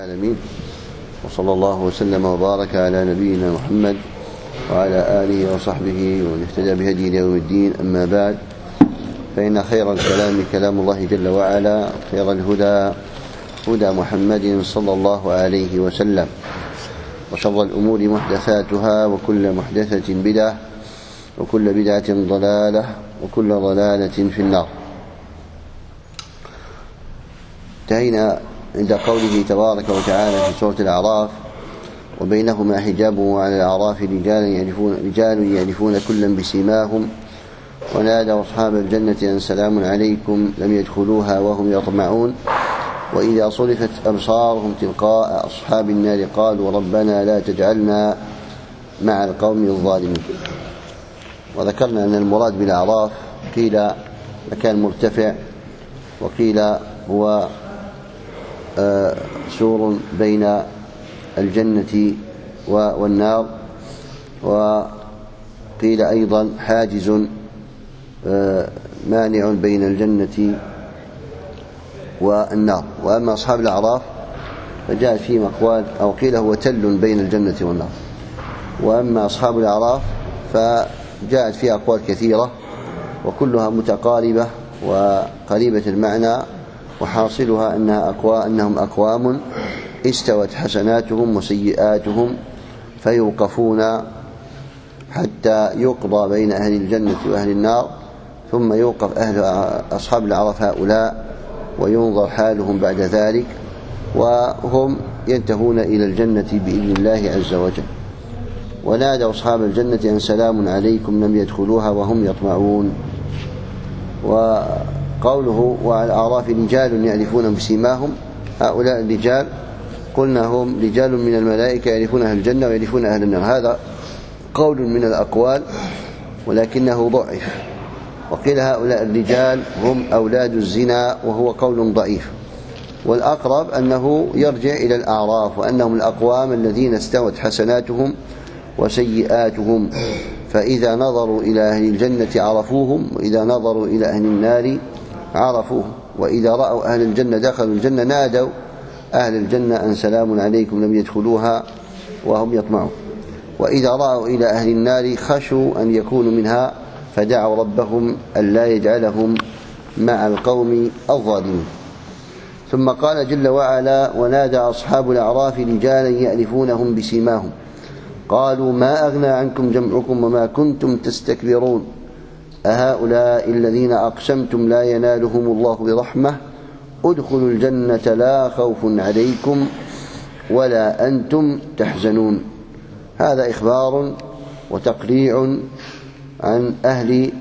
العالمين، وصلى الله وسلم وبارك على نبينا محمد وعلى آله وصحبه ومن اهتدى بهديه إلى يوم الدين. أما بعد، فإن خير الكلام كلام الله جل وعلا، خير الهدى هدى محمد صلى الله عليه وسلم، وشر الأمور محدثاتها، وكل محدثة بدعة، وكل بدعة ضلالة، وكل ضلالة في النار. انتهينا عند قوله تبارك وتعالى في سورة الأعراف: وبينهما حجاب على الأعراف رجال يعرفون كلا بسيماهم ونادوا أصحاب الجنة أن سلام عليكم لم يدخلوها وهم يطمعون وإذا صرفت أبصارهم تلقاء أصحاب النار قالوا ربنا لا تجعلنا مع القوم الظالمين. وذكرنا أن المراد بالأعراف قيل مكان مرتفع، وقيل هو سور بين الجنة والنار، وقيل أيضا حاجز مانع بين الجنة والنار. وأما أصحاب الأعراف فجاء فيهم أقوال، أو قيل هو تل بين الجنة والنار. وأما أصحاب الأعراف فجاءت فيها أقوال كثيرة وكلها متقاربة وقريبة المعنى، وحاصلها أنهم أقوام استوت حسناتهم وسيئاتهم فيوقفون حتى يقضى بين أهل الجنة وأهل النار، ثم يوقف أصحاب الأعراف هؤلاء وينظر حالهم بعد ذلك، وهم ينتهون إلى الجنة بإذن الله عز وجل. ونادى أصحاب الجنة أن سلام عليكم لم يدخلوها وهم يطمعون. وقوله وعلى الأعراف رجال يعرفون بسيماهم، هؤلاء الرجال قلنا هم رجال من الملائكة يعرفون أهل الجنة ويعرفون أهل النار. هذا قول من الأقوال ولكنه ضعيف. وقيل هؤلاء الرجال هم أولاد الزنا، وهو قول ضعيف. والأقرب أنه يرجع إلى الأعراف، وأنهم الأقوام الذين استوت حسناتهم وسيئاتهم، فإذا نظروا إلى أهل الجنة عرفوهم، وإذا نظروا إلى أهل النار عرفوهم. وإذا رأوا أهل الجنة دخلوا الجنة نادوا أهل الجنة أن سلام عليكم لم يدخلوها وهم يطمعون. وإذا رأوا إلى أهل النار خشوا أن يكونوا منها فدعوا ربهم ألا يجعلهم مع القوم الظالمين. ثم قال جل وعلا: ونادى أصحاب الأعراف رجالا يعرفونهم بسيماهم قالوا ما أغنى عنكم جمعكم وما كنتم تستكبرون أهؤلاء الذين أقسمتم لا ينالهم الله برحمة ادخلوا الجنة لا خوف عليكم ولا أنتم تحزنون. هذا إخبار وتقريع عن أهل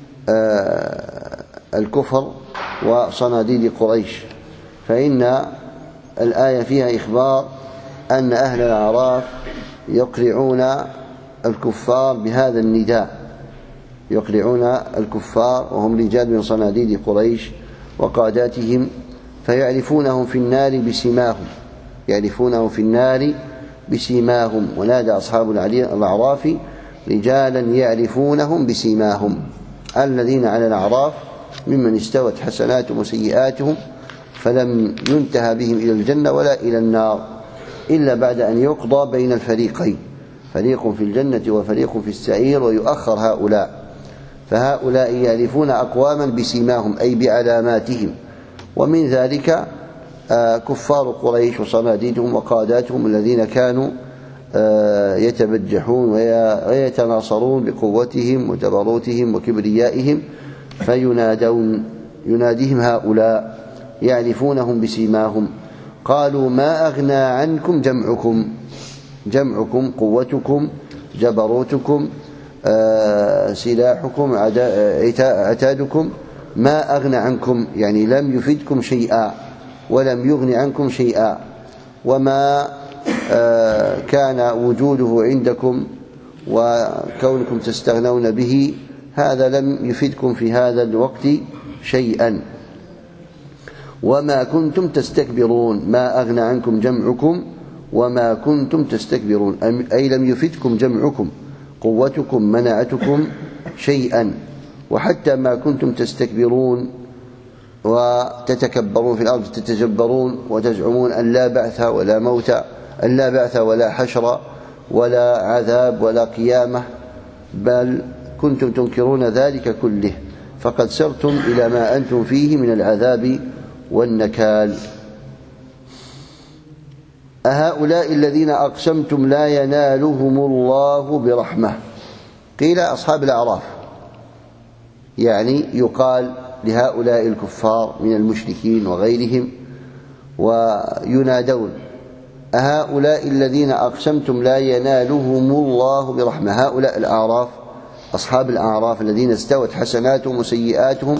الكفر وصناديد قريش، فإن الآية فيها إخبار أن أهل الأعراف يقرعون الكفار بهذا النداء، يقرعون الكفار وهم رجال من صناديد قريش وقاداتهم، فيعرفونهم في النار بسيماهم، يعرفونهم في النار بسيماهم. ونادى أصحاب الأعراف رجالا يعرفونهم بسيماهم، الذين على الأعراف ممن استوت حسناتهم وسيئاتهم، فلم ينتهى بهم إلى الجنة ولا إلى النار إلا بعد أن يقضى بين الفريقين، فريق في الجنة وفريق في السعير، ويؤخر هؤلاء. فهؤلاء يعرفون أقواما بسيماهم أي بعلاماتهم، ومن ذلك كفار قريش وصناديدهم وقاداتهم الذين كانوا يتبجحون ويتناصرون بقوتهم وجبروتهم وكبريائهم، يناديهم هؤلاء يعرفونهم بسيماهم قالوا ما أغنى عنكم جمعكم قوتكم جبروتكم سلاحكم عتادكم، ما أغنى عنكم يعني لم يفدكم شيئا ولم يغن عنكم شيئا، وما كان وجوده عندكم وكونكم تستغنون به هذا لم يفدكم في هذا الوقت شيئا. وما كنتم تستكبرون، ما أغنى عنكم جمعكم وما كنتم تستكبرون، أي لم يفدكم جمعكم، قوتكم منعتكم شيئا. وحتى ما كنتم تستكبرون وتتكبرون في الأرض تتجبرون وتزعمون أن لا بعث ولا موت، أن لا بعث ولا حشر ولا عذاب ولا قيامة، بل كنتم تنكرون ذلك كله، فقد سرتم إلى ما أنتم فيه من العذاب والنكال. أهؤلاء الذين أقسمتم لا ينالهم الله برحمة؟ قيل أصحاب الأعراف، يعني يقال لهؤلاء الكفار من المشركين وغيرهم وينادون: أهؤلاء الذين أقسمتم لا ينالهم الله برحمة. هؤلاء الأعراف أصحاب الأعراف الذين استوت حسناتهم وسيئاتهم،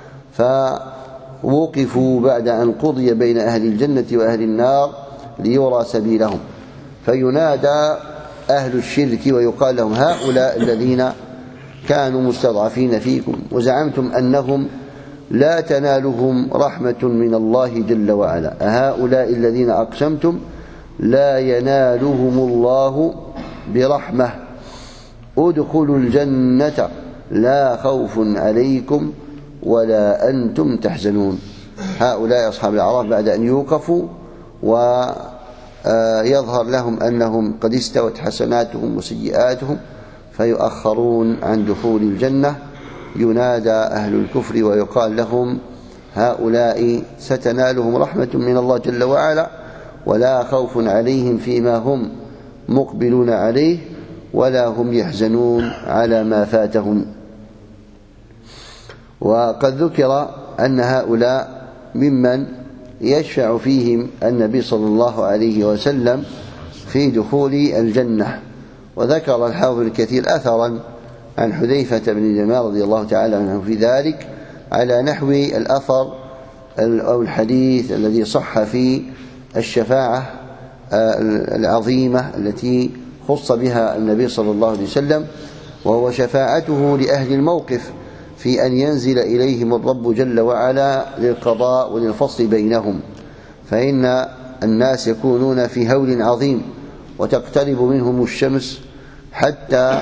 فوقفوا بعد أن قضي بين أهل الجنة وأهل النار ليرى سبيلهم، فينادى أهل الشرك ويقال لهم: هؤلاء الذين كانوا مستضعفين فيكم وزعمتم أنهم لا تنالهم رحمة من الله جل وعلا، أهؤلاء الذين أقسمتم لا ينالهم الله برحمة ادخلوا الجنة لا خوف عليكم ولا أنتم تحزنون. هؤلاء أصحاب الأعراف بعد أن يوقفوا ويظهر لهم أنهم قد استوت حسناتهم وسيئاتهم فيؤخرون عن دخول الجنة، ينادى أهل الكفر ويقال لهم: هؤلاء ستنالهم رحمة من الله جل وعلا ولا خوف عليهم فيما هم مقبلون عليه ولا هم يحزنون على ما فاتهم. وقد ذكر أن هؤلاء ممن يشفع فيهم النبي صلى الله عليه وسلم في دخول الجنة، وذكر الحافظ الكثير أثرا عن حذيفة بن اليمان رضي الله تعالى عنه في ذلك على نحو الأثر أو الحديث الذي صح في الشفاعة العظيمة التي خص بها النبي صلى الله عليه وسلم، وهو شفاعته لأهل الموقف في أن ينزل إليهم الرب جل وعلا للقضاء وللفصل بينهم، فإن الناس يكونون في هول عظيم وتقترب منهم الشمس حتى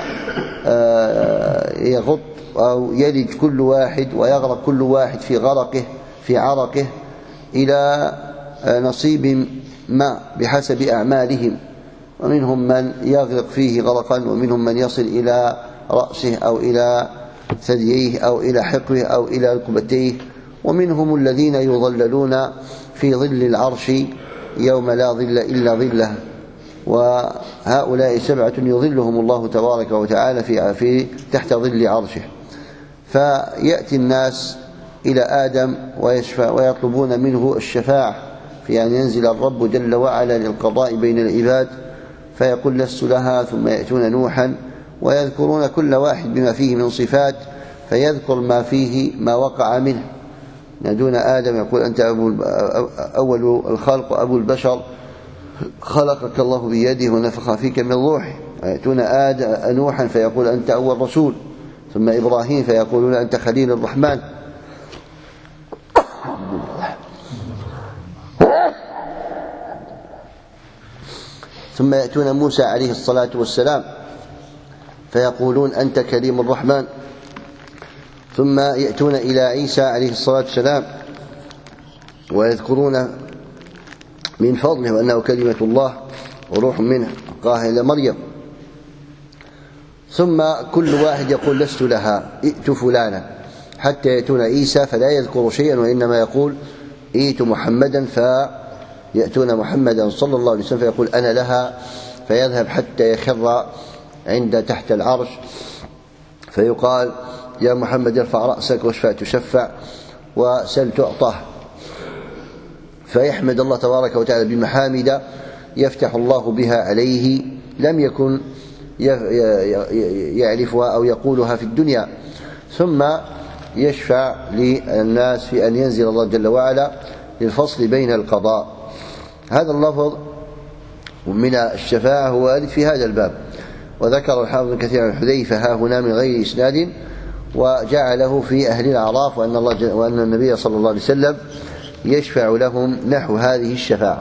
يغط أو يلج كل واحد ويغرق كل واحد في عرقه إلى نصيب ما بحسب أعمالهم، ومنهم من يغرق فيه غرقا، ومنهم من يصل إلى رأسه أو إلى ثدييه أو إلى حقوه أو إلى ركبتيه، ومنهم الذين يظللون في ظل العرش يوم لا ظل إلا ظله، وهؤلاء 7 يظلهم الله تبارك وتعالى في تحت ظل عرشه. فيأتي الناس إلى آدم ويطلبون منه الشفاعة في أن ينزل الرب جل وعلا للقضاء بين العباد، فيقول: لست لها. ثم يأتون نوحا ويذكرون كل واحد بما فيه من صفات، فيذكر ما فيه ما وقع منه. ينادون آدم يقول: أنت أول الخلق وأبو البشر، خلقك الله بيده ونفخ فيك من روحه. يأتون نوحا فيقول: أنت أول رسول. ثم إبراهيم فيقولون: أنت خليل الرحمن. ثم يأتون موسى عليه الصلاة والسلام فيقولون: أنت كليم الرحمن. ثم يأتون إلى عيسى عليه الصلاة والسلام ويذكرون من فضله وأنه كلمة الله وروح منه قاها إلى مريم. ثم كل واحد يقول: لست لها، ائت فلانا، حتى يأتون عيسى فلا يذكر شيئا وإنما يقول: ائت محمدا، فيأتون محمدا صلى الله عليه وسلم فيقول: أنا لها، فيذهب حتى يخر تحت العرش فيقال: يا محمد ارفع رأسك واشفع تشفع وسل تعطى، فيحمد الله تبارك وتعالى بمحامد يفتح الله بها عليه لم يكن يعرفها أو يقولها في الدنيا، ثم يشفع للناس في أن ينزل الله جل وعلا للفصل بين القضاء. هذا اللفظ من الشفاعة هو وارد في هذا الباب، وذكر الحافظ كثيرا عن حذيفة ها هنا من غير إسناد، وجعله في أهل الأعراف وأن النبي صلى الله عليه وسلم يشفع لهم نحو هذه الشفاعة.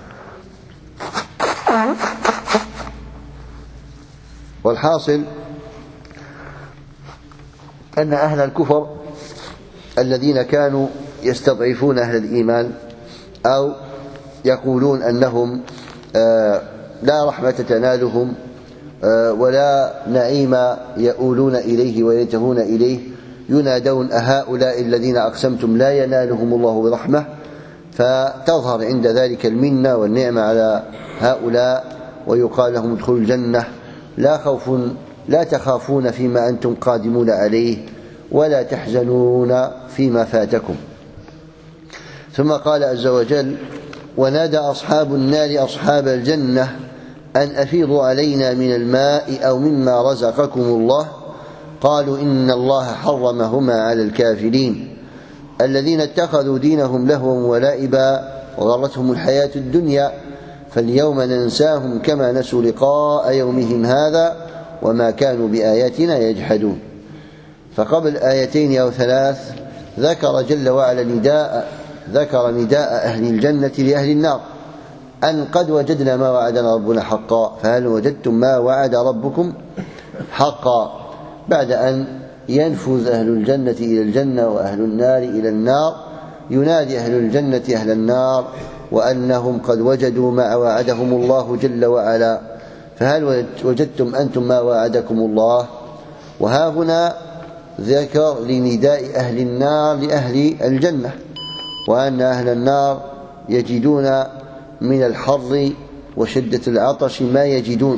والحاصل أن أهل الكفر الذين كانوا يستضعفون أهل الإيمان أو يقولون أنهم لا رحمة تنالهم ولا نعيم يؤولون إليه وينتهون إليه، ينادون أهؤلاء الذين أقسمتم لا ينالهم الله برحمة، فتظهر عند ذلك المنة والنعمة على هؤلاء ويقال لهم ادخلوا الجنة لا تخافون فيما أنتم قادمون عليه ولا تحزنون فيما فاتكم. ثم قال عز وجل: ونادى أصحاب النار أصحاب الجنة أن أفيضوا علينا من الماء أو مما رزقكم الله قالوا إن الله حرمهما على الكافرين الذين اتخذوا دينهم لهوا ولعبا وغرتهم الحياة الدنيا فاليوم ننساهم كما نسوا لقاء يومهم هذا وما كانوا بآياتنا يجحدون. فقبل آيتين أو ثلاث ذكر جل وعلا نداء أهل الجنة لأهل النار أن قد وجدنا ما وعدنا ربنا حقا فهل وجدتم ما وعد ربكم حقا، بعد أن ينفذ أهل الجنة إلى الجنة وأهل النار إلى النار ينادي أهل الجنة أهل النار وأنهم قد وجدوا ما وعدهم الله جل وعلا، فهل وجدتم أنتم ما وعدكم الله؟ وها هنا ذكر لنداء أهل النار لأهل الجنة، وأن أهل النار يجدون من الحر وشدة العطش ما يجدون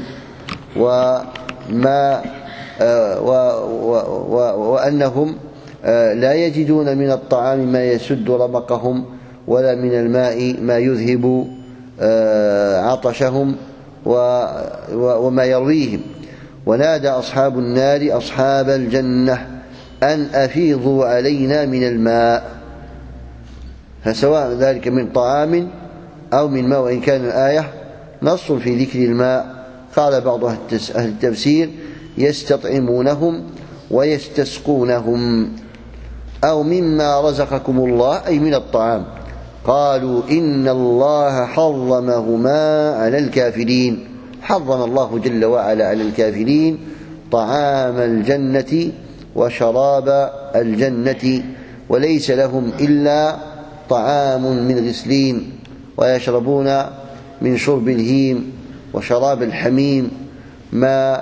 وأنهم لا يجدون من الطعام ما يسد رمقهم ولا من الماء ما يذهب عطشهم وما يرويهم. ونادى أصحاب النار أصحاب الجنة أن أفيضوا علينا من الماء، فسواء ذلك من طعام أو من ماء، وإن كان الآية نص في ذكر الماء. قال بعض أهل التفسير يستطعمونهم ويستسقونهم، أو مما رزقكم الله أي من الطعام. قالوا إن الله حرمهما على الكافرين، حرم الله جل وعلا على الكافرين طعام الجنة وشراب الجنة، وليس لهم إلا طعام من غسلين، ويشربون من شرب الهيم وشراب الحميم ما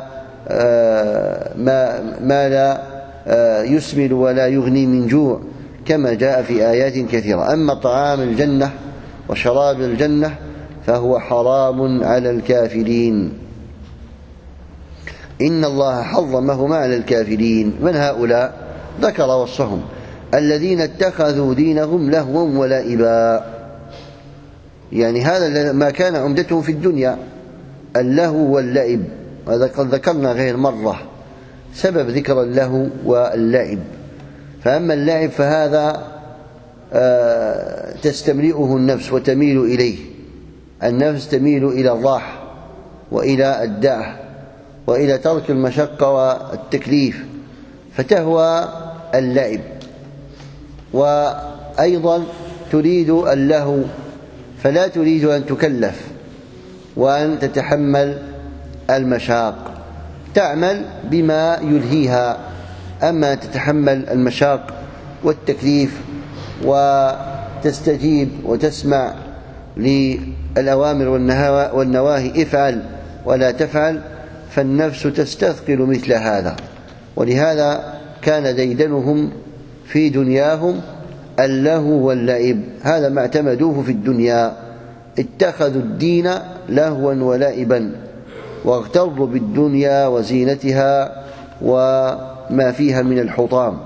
لا يسمن ولا يغني من جوع، كما جاء في آيات كثيرة. أما طعام الجنة وشراب الجنة فهو حرام على الكافرين. إن الله حرمهما على الكافرين. من هؤلاء؟ ذكر وصفهم: الذين اتخذوا دينهم لهوا ولعبا، يعني هذا ما كان عمدتهم في الدنيا اللهو واللعب. هذا قد ذكرنا غير مرة سبب ذكر اللهو واللعب. فأما اللعب فهذا تستملئه النفس وتميل إليه، النفس تميل إلى الراحة وإلى الدعة وإلى ترك المشقة والتكليف، فتهوى اللعب. وأيضا تريد اللهو فلا تريد أن تكلف وأن تتحمل المشاق، تعمل بما يلهيها. أما تتحمل المشاق والتكليف وتستجيب وتسمع للأوامر والنواهي افعل ولا تفعل، فالنفس تستثقل مثل هذا. ولهذا كان ديدنهم في دنياهم اللهو واللعب، هذا ما اعتمدوه في الدنيا. اتخذوا الدين لهوا ولعبا واغتروا بالدنيا وزينتها وما فيها من الحطام،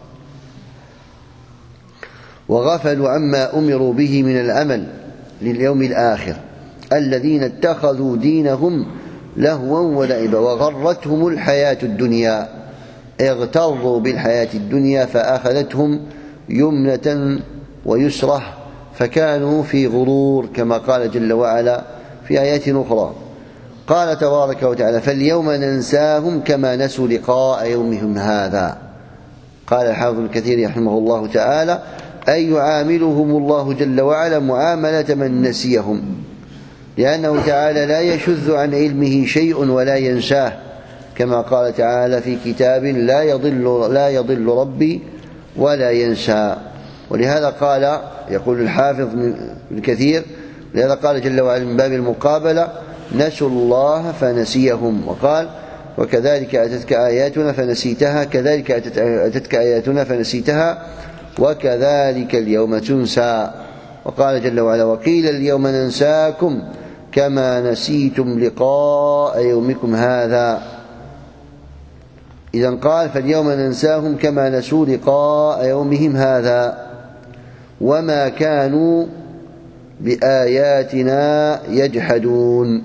وغفلوا عما أمروا به من العمل لليوم الآخر. الذين اتخذوا دينهم لهوا ولعبا وغرتهم الحياة الدنيا، اغتروا بالحياة الدنيا فأخذتهم يمنة ويسرة فكانوا في غرور، كما قال جل وعلا في آيات أخرى. قال تبارك وتعالى: فاليوم ننساهم كما نسوا لقاء يومهم هذا. قال الحافظ الكثير رحمه الله تعالى: أي يعاملهم الله جل وعلا معاملة من نسيهم، لأنه تعالى لا يشذ عن علمه شيء ولا ينساه، كما قال تعالى في كتاب: لا يضل ربي ولا ينسى. ولهذا قال، يقول الحافظ ابن كثير، لهذا قال جل وعلا من باب المقابلة: نسوا الله فنسيهم. وقال: وكذلك أتتك آياتنا فنسيتها، كذلك أتتك آياتنا فنسيتها وكذلك اليوم تنسى. وقال جل وعلا: وقيل اليوم ننساكم كما نسيتم لقاء يومكم هذا. إذن قال: فاليوم ننساهم كما نسوا لقاء يومهم هذا وما كانوا بآياتنا يجحدون.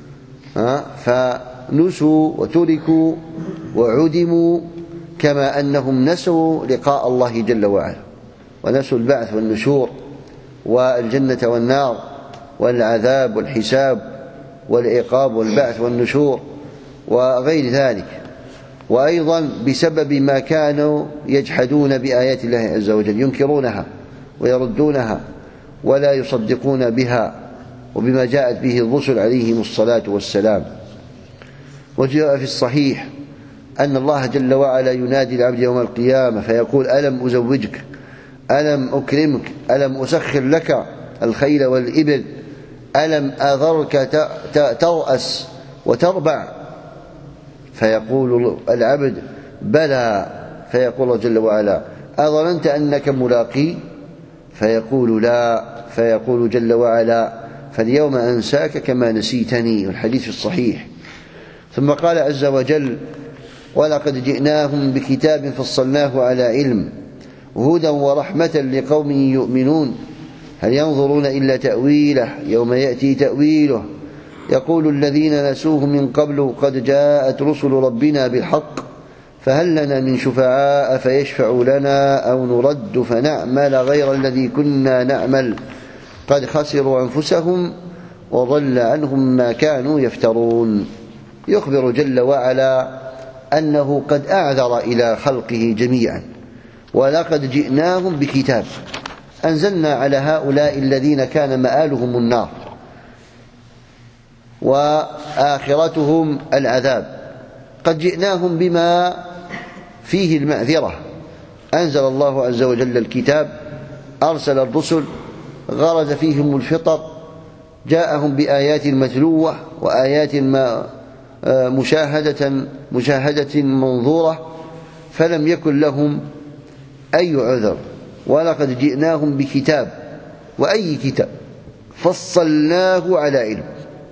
فنسوا وتركوا وعدموا كما أنهم نسوا لقاء الله جل وعلا، ونسوا البعث والنشور والجنة والنار والعذاب والحساب والعقاب والبعث والنشور وغير ذلك. وأيضا بسبب ما كانوا يجحدون بآيات الله عز وجل، ينكرونها ويردونها ولا يصدقون بها وبما جاءت به الرسل عليهم الصلاة والسلام. وجاء في الصحيح أن الله جل وعلا ينادي العبد يوم القيامة فيقول: ألم أزوجك، ألم أكرمك، ألم أسخر لك الخيل والإبل، ألم أذرك ترأس وتربع؟ فيقول العبد: بلى. فيقول جل وعلا: أظننت أنك ملاقي؟ فيقول: لا. فيقول جل وعلا: فاليوم أنساك كما نسيتني. والحديث الصحيح. ثم قال عز وجل: ولقد جئناهم بكتاب فصلناه على علم هدى ورحمة لقوم يؤمنون هل ينظرون إلا تأويله يوم يأتي تأويله يقول الذين نسوه من قبل قد جاءت رسل ربنا بالحق فهل لنا من شفعاء فيشفعوا لنا أو نرد فنعمل غير الذي كنا نعمل قد خسروا أنفسهم وضل عنهم ما كانوا يفترون. يخبر جل وعلا أنه قد أعذر إلى خلقه جميعا: ولقد جئناهم بكتاب أنزلنا على هؤلاء الذين كان مآلهم النار وآخرتهم العذاب، قد جئناهم بما فيه المعذرة. أنزل الله عز وجل الكتاب، أرسل الرسل، غرز فيهم الفطر، جاءهم بآيات متلوة وآيات مشاهدة منظورة، فلم يكن لهم أي عذر. ولقد جئناهم بكتاب، وأي كتاب؟ فصلناه على علم،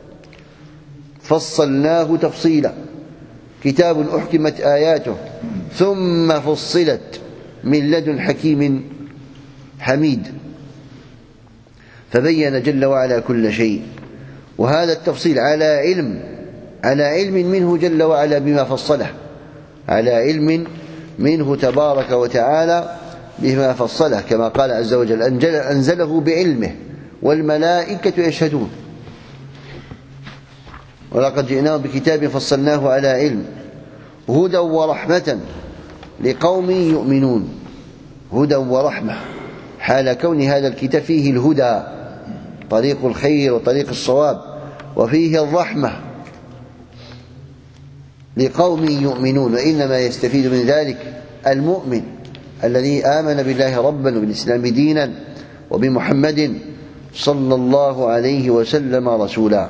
فصلناه تفصيلا، كتاب أحكمت آياته ثم فصلت من لدن حكيم حميد، فبين جل وعلا كل شيء. وهذا التفصيل على علم منه جل وعلا بما فصله، على علم منه تبارك وتعالى بما فصله، كما قال عز وجل: أنزله بعلمه والملائكة يشهدون. ولقد جئناهم بكتاب فصلناه على علم هدى ورحمة لقوم يؤمنون. هدى ورحمة، حال كون هذا الكتاب فيه الهدى، طريق الخير وطريق الصواب، وفيه الرحمة لقوم يؤمنون. وإنما يستفيد من ذلك المؤمن الذي آمن بالله ربا وبالإسلام دينا وبمحمد صلى الله عليه وسلم رسولا.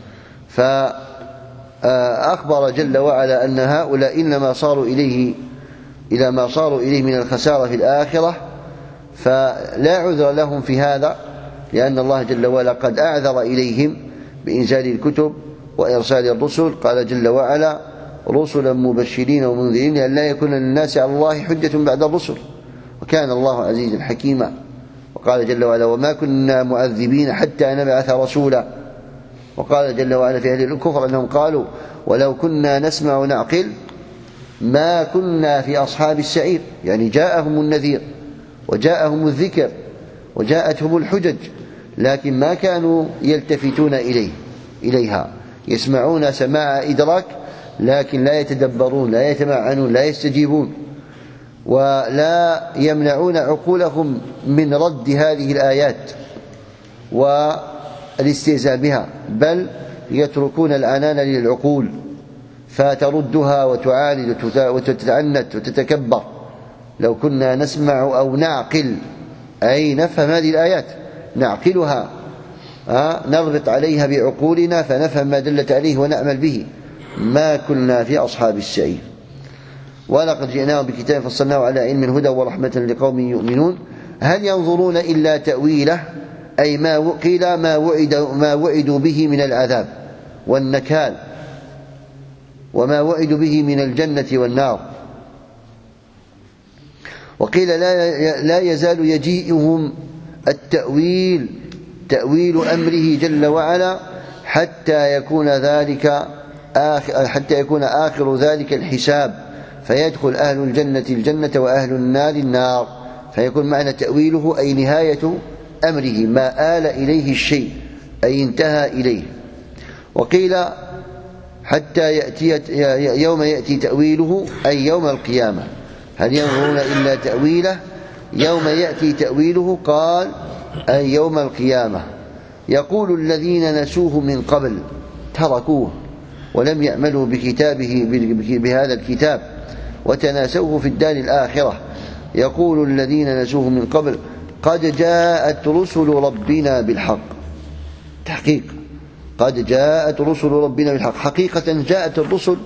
فأخبر جل وعلا أن هؤلاء إنما صاروا إلى ما صاروا إليه من الخسارة في الآخرة، فلا عذر لهم في هذا، لأن الله جل وعلا قد أعذر إليهم بإنزال الكتب وإرسال الرسل. قال جل وعلا: رسلا مبشرين ومنذرين لئلا يكون للناس على الله حجة بعد الرسل وكان الله عزيزا حكيما. وقال جل وعلا: وما كنا معذبين حتى نبعث رسولا. وقال جل وعلا في أهل الكفر أنهم قالوا: ولو كنا نسمع ونعقل ما كنا في أصحاب السعير. يعني جاءهم النذير وجاءهم الذكر وجاءتهم الحجج، لكن ما كانوا يلتفتون إليها، يسمعون سماع إدراك لكن لا يتدبرون، لا يتمعنون، لا يستجيبون، ولا يمنعون عقولهم من رد هذه الآيات والاستهزاء بها، بل يتركون العنان للعقول فتردها وتعاند وتتعنت وتتكبر. لو كنا نسمع أو نعقل، أي نفهم هذه الآيات، نعقلها، نضبط عليها بعقولنا فنفهم ما دلت عليه ونعمل به، ما كنا في أصحاب السعير. ولقد جئناهم بكتاب فصلناه على علم الهدى ورحمة لقوم يؤمنون هل ينظرون إلا تأويله، أي ما قيل ما وعدوا به من العذاب والنكال، وما وعدوا به من الجنة والنار. وقيل لا يزال يجيئهم التأويل، تأويل أمره جل وعلا، حتى يكون آخر ذلك الحساب، فيدخل أهل الجنة الجنة وأهل النار النار، فيكون معنى تأويله أي نهاية أمره، ما آل إليه الشيء أي انتهى إليه. وقيل حتى يوم يأتي تأويله أي يوم القيامة. هل ينظرون إلا تأويله، يوم يأتي تأويله قال أي يوم القيامة. يقول الذين نسوه من قبل، تركوه ولم يعملوا بكتابه بهذا الكتاب وتناسوه في الدار الآخرة. يقول الذين نسوه من قبل قد جاءت رسل ربنا بالحق، تحقيق قد جاءت رسل ربنا بالحق، حقيقة جاءت الرسل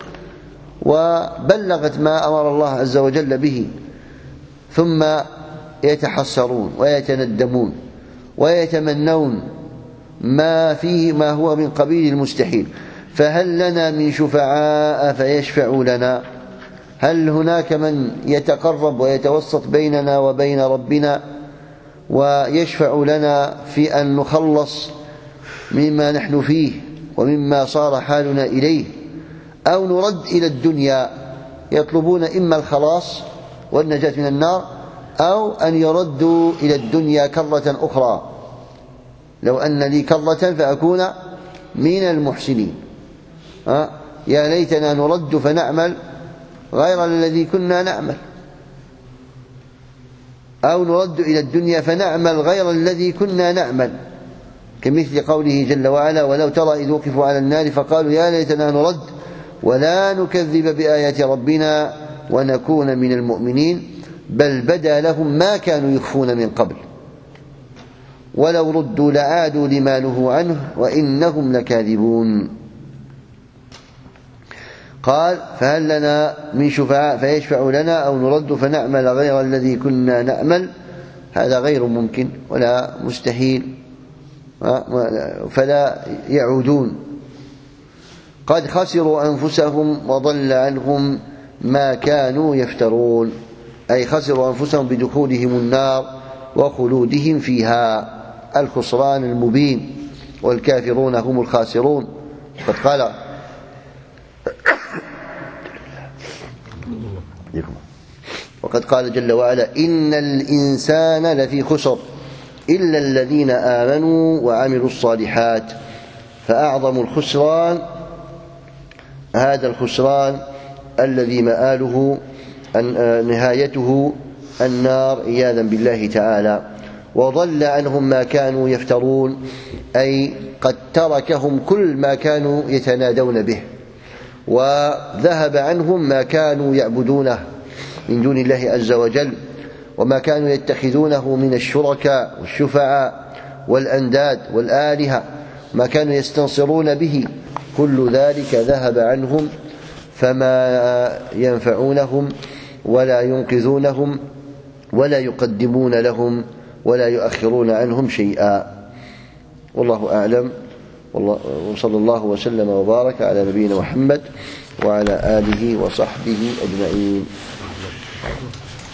وبلغت ما أمر الله عز وجل به، ثم يتحسرون ويتندمون ويتمنون ما فيه ما هو من قبيل المستحيل. فهل لنا من شفعاء فيشفعوا لنا؟ هل هناك من يتقرب ويتوسط بيننا وبين ربنا ويشفع لنا في أن نخلص مما نحن فيه ومما صار حالنا إليه، أو نرد إلى الدنيا؟ يطلبون إما الخلاص والنجاة من النار، أو أن يردوا إلى الدنيا كرة أخرى، لو أن لي كرة فأكون من المحسنين. يا ليتنا نرد فنعمل غير الذي كنا نعمل، أو نرد إلى الدنيا فنعمل غير الذي كنا نعمل، كمثل قوله جل وعلا ولو ترى إذ وقفوا على النار فقالوا يا ليتنا نرد ولا نكذب بآيات ربنا ونكون من المؤمنين بل بدا لهم ما كانوا يخفون من قبل ولو ردوا لعادوا لما نهوا عنه وإنهم لكاذبون. قال فهل لنا من شفعاء فيشفع لنا أو نرد فنعمل غير الذي كنا نعمل؟ هذا غير ممكن ولا مستحيل، فلا يعودون. قد خسروا أنفسهم وضل عنهم ما كانوا يفترون، أي خسروا أنفسهم بدخولهم النار وخلودهم فيها، الخسران المبين، والكافرون هم الخاسرون. وقد قال جل وعلا إن الإنسان لفي خسر إلا الذين آمنوا وعملوا الصالحات. فأعظم الخسران هذا الخسران الذي مآله نهايته النار عياذا بالله تعالى. وضل عنهم ما كانوا يفترون، أي قد تركهم كل ما كانوا يتنادون به، وذهب عنهم ما كانوا يعبدونه من دون الله عز وجل، وما كانوا يتخذونه من الشركاء والشفعاء والأنداد والآلهة، ما كانوا يستنصرون به، كل ذلك ذهب عنهم، فما ينفعونهم ولا ينقذونهم ولا يقدمون لهم ولا يؤخرون عنهم شيئا. والله أعلم، وصلى الله وسلم وبارك على نبينا محمد وعلى آله وصحبه أجمعين.